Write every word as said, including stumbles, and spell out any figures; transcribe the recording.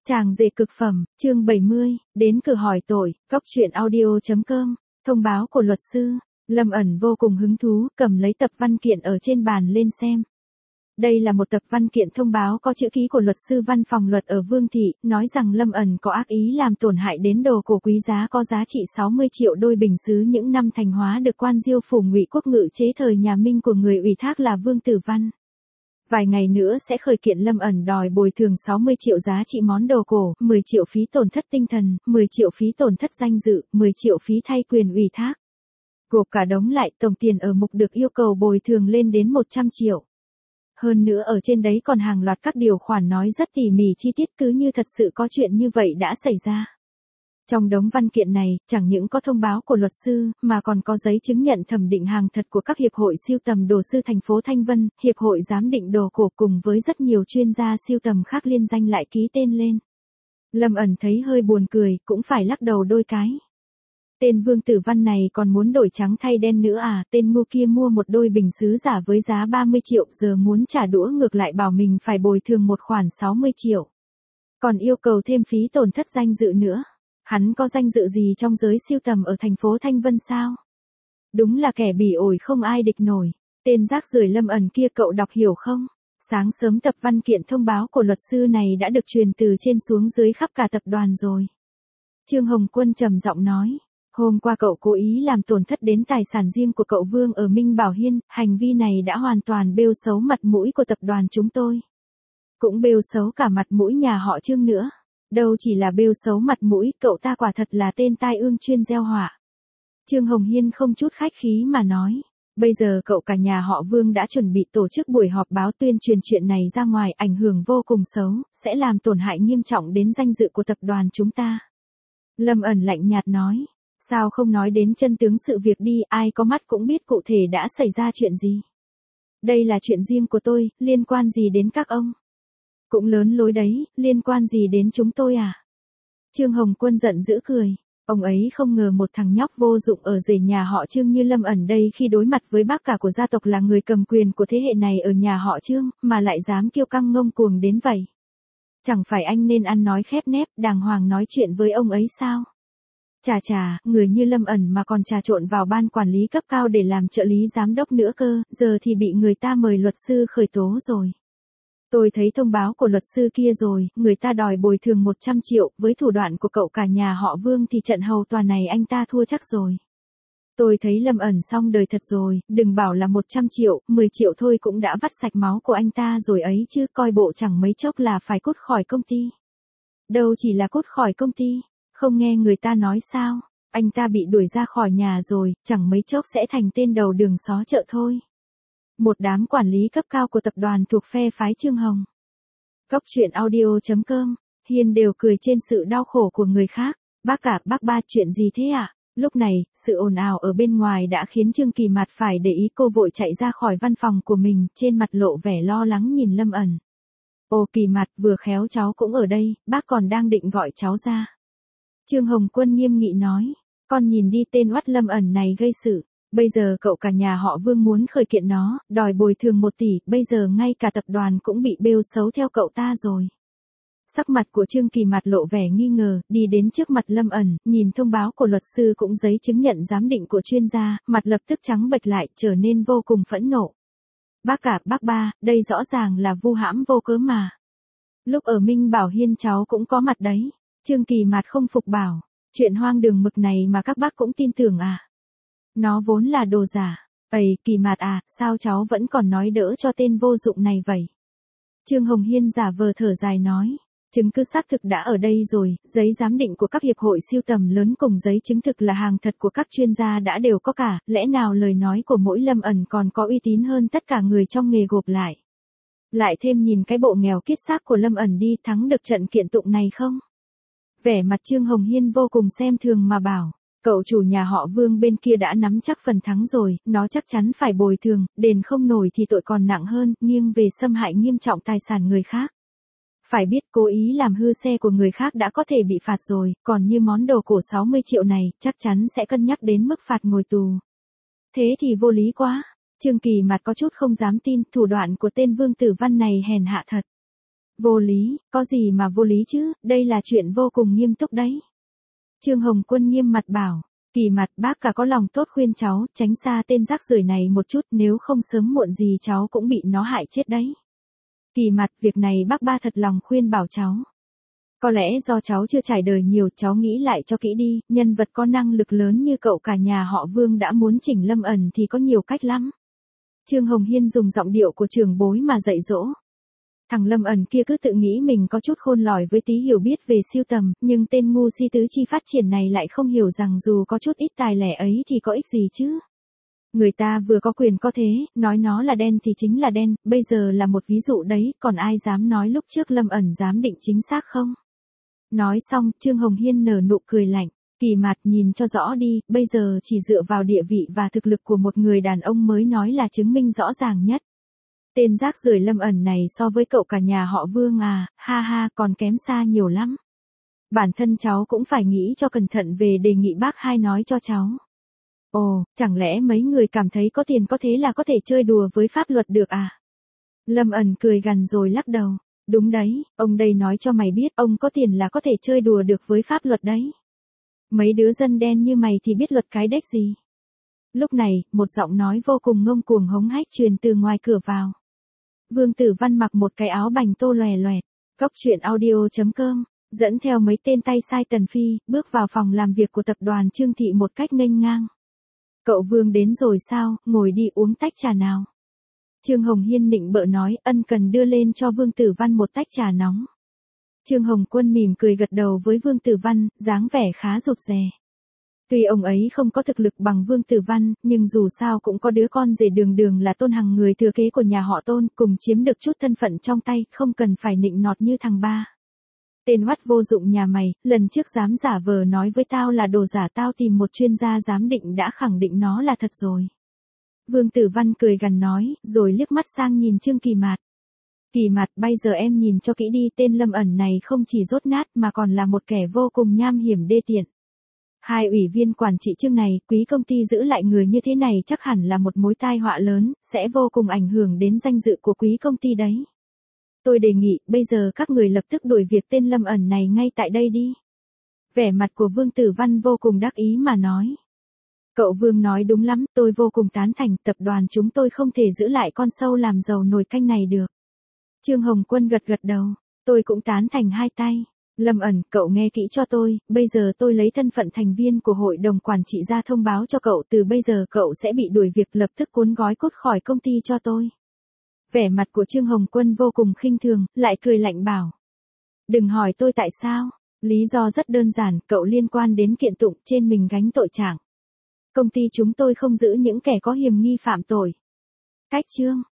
Chàng rể cực phẩm, chương bảy mươi, đến cửa hỏi tội, góc truyện audio.com, thông báo của luật sư. Lâm ẩn vô cùng hứng thú, cầm lấy tập văn kiện ở trên bàn lên xem. Đây là một tập văn kiện thông báo có chữ ký của luật sư văn phòng luật ở Vương Thị, nói rằng Lâm ẩn có ác ý làm tổn hại đến đồ cổ quý giá có giá trị sáu mươi triệu đôi bình sứ những năm Thành Hóa được quan Diêu phủ Ngụy Quốc ngự chế thời nhà Minh của người ủy thác là Vương Tử Văn. Vài ngày nữa sẽ khởi kiện Lâm ẩn đòi bồi thường sáu mươi triệu giá trị món đồ cổ, mười triệu phí tổn thất tinh thần, mười triệu phí tổn thất danh dự, mười triệu phí thay quyền ủy thác. Gộp cả đống lại, tổng tiền ở mục được yêu cầu bồi thường lên đến một trăm triệu. Hơn nữa ở trên đấy còn hàng loạt các điều khoản nói rất tỉ mỉ chi tiết, cứ như thật sự có chuyện như vậy đã xảy ra. Trong đống văn kiện này, chẳng những có thông báo của luật sư, mà còn có giấy chứng nhận thẩm định hàng thật của các hiệp hội sưu tầm đồ sư thành phố Thanh Vân, hiệp hội giám định đồ cổ cùng với rất nhiều chuyên gia sưu tầm khác liên danh lại ký tên lên. Lâm ẩn thấy hơi buồn cười, cũng phải lắc đầu đôi cái. Tên Vương Tử Văn này còn muốn đổi trắng thay đen nữa à, tên ngu kia mua một đôi bình sứ giả với giá ba mươi triệu, giờ muốn trả đũa ngược lại bảo mình phải bồi thường một khoản sáu mươi triệu. Còn yêu cầu thêm phí tổn thất danh dự nữa. Hắn có danh dự gì trong giới sưu tầm ở thành phố Thanh Vân sao? Đúng là kẻ bỉ ổi không ai địch nổi. Tên rác rưởi Lâm ẩn kia cậu đọc hiểu không? Sáng sớm tập văn kiện thông báo của luật sư này đã được truyền từ trên xuống dưới khắp cả tập đoàn rồi. Trương Hồng Quân trầm giọng nói. Hôm qua cậu cố ý làm tổn thất đến tài sản riêng của cậu Vương ở Minh Bảo Hiên, hành vi này đã hoàn toàn bêu xấu mặt mũi của tập đoàn chúng tôi. Cũng bêu xấu cả mặt mũi nhà họ Trương nữa. Đâu chỉ là bêu xấu mặt mũi, cậu ta quả thật là tên tai ương chuyên gieo họa. Trương Hồng Hiên không chút khách khí mà nói. Bây giờ cậu cả nhà họ Vương đã chuẩn bị tổ chức buổi họp báo tuyên truyền chuyện này ra ngoài, ảnh hưởng vô cùng xấu, sẽ làm tổn hại nghiêm trọng đến danh dự của tập đoàn chúng ta. Lâm ẩn lạnh nhạt nói. Sao không nói đến chân tướng sự việc đi, ai có mắt cũng biết cụ thể đã xảy ra chuyện gì. Đây là chuyện riêng của tôi, liên quan gì đến các ông? Cũng lớn lối đấy, liên quan gì đến chúng tôi à? Trương Hồng Quân giận dữ cười. Ông ấy không ngờ một thằng nhóc vô dụng ở rể nhà họ Trương như Lâm ẩn đây khi đối mặt với bác cả của gia tộc là người cầm quyền của thế hệ này ở nhà họ Trương, mà lại dám kiêu căng ngông cuồng đến vậy. Chẳng phải anh nên ăn nói khép nép, đàng hoàng nói chuyện với ông ấy sao? Chà chà, người như Lâm ẩn mà còn trà trộn vào ban quản lý cấp cao để làm trợ lý giám đốc nữa cơ, giờ thì bị người ta mời luật sư khởi tố rồi. Tôi thấy thông báo của luật sư kia rồi, người ta đòi bồi thường một trăm triệu, với thủ đoạn của cậu cả nhà họ Vương thì trận hầu tòa này anh ta thua chắc rồi. Tôi thấy Lâm ẩn xong đời thật rồi, đừng bảo là một trăm triệu, mười triệu thôi cũng đã vắt sạch máu của anh ta rồi ấy chứ, coi bộ chẳng mấy chốc là phải cút khỏi công ty. Đâu chỉ là cút khỏi công ty. Không nghe người ta nói sao, anh ta bị đuổi ra khỏi nhà rồi, chẳng mấy chốc sẽ thành tên đầu đường xó chợ thôi. Một đám quản lý cấp cao của tập đoàn thuộc phe phái Trương Hồng. Góc truyện audio.com, Hiền đều cười trên sự đau khổ của người khác. Bác cả, bác ba, chuyện gì thế ạ? À? Lúc này, sự ồn ào ở bên ngoài đã khiến Trương Kỳ Mạt phải để ý, cô vội chạy ra khỏi văn phòng của mình, trên mặt lộ vẻ lo lắng nhìn Lâm ẩn. Ồ Kỳ Mạt, vừa khéo cháu cũng ở đây, bác còn đang định gọi cháu ra. Trương Hồng Quân nghiêm nghị nói, con nhìn đi tên oắt Lâm ẩn này gây sự, bây giờ cậu cả nhà họ Vương muốn khởi kiện nó, đòi bồi thường một tỷ, bây giờ ngay cả tập đoàn cũng bị bêu xấu theo cậu ta rồi. Sắc mặt của Trương Kỳ Mạt lộ vẻ nghi ngờ, đi đến trước mặt Lâm ẩn, nhìn thông báo của luật sư cũng giấy chứng nhận giám định của chuyên gia, mặt lập tức trắng bệch lại, trở nên vô cùng phẫn nộ. Bác cả, bác ba, đây rõ ràng là vu hãm vô cớ mà. Lúc ở Minh Bảo Hiên cháu cũng có mặt đấy. Trương Kỳ Mạt không phục bảo, chuyện hoang đường mực này mà các bác cũng tin tưởng à? Nó vốn là đồ giả. Ây, Kỳ Mạt à, sao cháu vẫn còn nói đỡ cho tên vô dụng này vậy? Trương Hồng Hiên giả vờ thở dài nói, chứng cứ xác thực đã ở đây rồi, giấy giám định của các hiệp hội sưu tầm lớn cùng giấy chứng thực là hàng thật của các chuyên gia đã đều có cả, lẽ nào lời nói của mỗi Lâm ẩn còn có uy tín hơn tất cả người trong nghề gộp lại? Lại thêm nhìn cái bộ nghèo kiết xác của Lâm ẩn đi, thắng được trận kiện tụng này không? Vẻ mặt Trương Hồng Hiên vô cùng xem thường mà bảo, cậu chủ nhà họ Vương bên kia đã nắm chắc phần thắng rồi, nó chắc chắn phải bồi thường, đền không nổi thì tội còn nặng hơn, nghiêng về xâm hại nghiêm trọng tài sản người khác. Phải biết cố ý làm hư xe của người khác đã có thể bị phạt rồi, còn như món đồ cổ sáu mươi triệu này, chắc chắn sẽ cân nhắc đến mức phạt ngồi tù. Thế thì vô lý quá. Trương Kỳ Mạt có chút không dám tin, thủ đoạn của tên Vương Tử Văn này hèn hạ thật. Vô lý, có gì mà vô lý chứ, đây là chuyện vô cùng nghiêm túc đấy. Trương Hồng Quân nghiêm mặt bảo, Kỳ Mặt bác cả có lòng tốt khuyên cháu, tránh xa tên rác rưởi này một chút, nếu không sớm muộn gì cháu cũng bị nó hại chết đấy. Kỳ Mặt, việc này bác ba thật lòng khuyên bảo cháu. Có lẽ do cháu chưa trải đời nhiều, cháu nghĩ lại cho kỹ đi, nhân vật có năng lực lớn như cậu cả nhà họ Vương đã muốn chỉnh Lâm Ẩn thì có nhiều cách lắm. Trương Hồng Hiên dùng giọng điệu của trưởng bối mà dạy dỗ. Thằng Lâm Ẩn kia cứ tự nghĩ mình có chút khôn lỏi với tí hiểu biết về siêu tầm, nhưng tên ngu si tứ chi phát triển này lại không hiểu rằng dù có chút ít tài lẻ ấy thì có ích gì chứ. Người ta vừa có quyền có thế, nói nó là đen thì chính là đen, bây giờ là một ví dụ đấy, còn ai dám nói lúc trước Lâm Ẩn dám định chính xác không? Nói xong, Trương Hồng Hiên nở nụ cười lạnh, Kỳ Mặt nhìn cho rõ đi, bây giờ chỉ dựa vào địa vị và thực lực của một người đàn ông mới nói là chứng minh rõ ràng nhất. Tên rác rưởi Lâm Ẩn này so với cậu cả nhà họ Vương à, ha ha, còn kém xa nhiều lắm. Bản thân cháu cũng phải nghĩ cho cẩn thận về đề nghị bác hai nói cho cháu. Ồ, chẳng lẽ mấy người cảm thấy có tiền có thế là có thể chơi đùa với pháp luật được à? Lâm Ẩn cười gằn rồi lắc đầu. Đúng đấy, ông đây nói cho mày biết, ông có tiền là có thể chơi đùa được với pháp luật đấy. Mấy đứa dân đen như mày thì biết luật cái đếch gì. Lúc này, một giọng nói vô cùng ngông cuồng hống hách truyền từ ngoài cửa vào. Vương Tử Văn mặc một cái áo bành tô lòe loẹt, góc truyện audio chấm com, dẫn theo mấy tên tay sai Tần Phi, bước vào phòng làm việc của tập đoàn Trương Thị một cách nghênh ngang. Cậu Vương đến rồi sao, ngồi đi uống tách trà nào. Trương Hồng Hiên nịnh bợ nói, ân cần đưa lên cho Vương Tử Văn một tách trà nóng. Trương Hồng Quân mỉm cười gật đầu với Vương Tử Văn, dáng vẻ khá rụt rè. Tuy ông ấy không có thực lực bằng Vương Tử Văn, nhưng dù sao cũng có đứa con rể đường đường là Tôn Hằng người thừa kế của nhà họ Tôn, cùng chiếm được chút thân phận trong tay, không cần phải nịnh nọt như thằng ba. Tên oắt vô dụng nhà mày, lần trước dám giả vờ nói với tao là đồ giả, tao tìm một chuyên gia giám định đã khẳng định nó là thật rồi. Vương Tử Văn cười gằn nói, rồi liếc mắt sang nhìn Trương Kỳ Mạt. Kỳ Mạt, bây giờ em nhìn cho kỹ đi, tên Lâm Ẩn này không chỉ dốt nát mà còn là một kẻ vô cùng nham hiểm đê tiện. Hai ủy viên quản trị Trương này, quý công ty giữ lại người như thế này chắc hẳn là một mối tai họa lớn, sẽ vô cùng ảnh hưởng đến danh dự của quý công ty đấy. Tôi đề nghị, bây giờ các người lập tức đuổi việc tên Lâm Ẩn này ngay tại đây đi. Vẻ mặt của Vương Tử Văn vô cùng đắc ý mà nói. Cậu Vương nói đúng lắm, tôi vô cùng tán thành, tập đoàn chúng tôi không thể giữ lại con sâu làm giàu nồi canh này được. Trương Hồng Quân gật gật đầu, tôi cũng tán thành hai tay. Lâm Ẩn, cậu nghe kỹ cho tôi, bây giờ tôi lấy thân phận thành viên của hội đồng quản trị ra thông báo cho cậu, từ bây giờ cậu sẽ bị đuổi việc, lập tức cuốn gói cút khỏi công ty cho tôi. Vẻ mặt của Trương Hồng Quân vô cùng khinh thường, lại cười lạnh bảo. Đừng hỏi tôi tại sao, lý do rất đơn giản, cậu liên quan đến kiện tụng, trên mình gánh tội trạng. Công ty chúng tôi không giữ những kẻ có hiểm nghi phạm tội. Cách chương.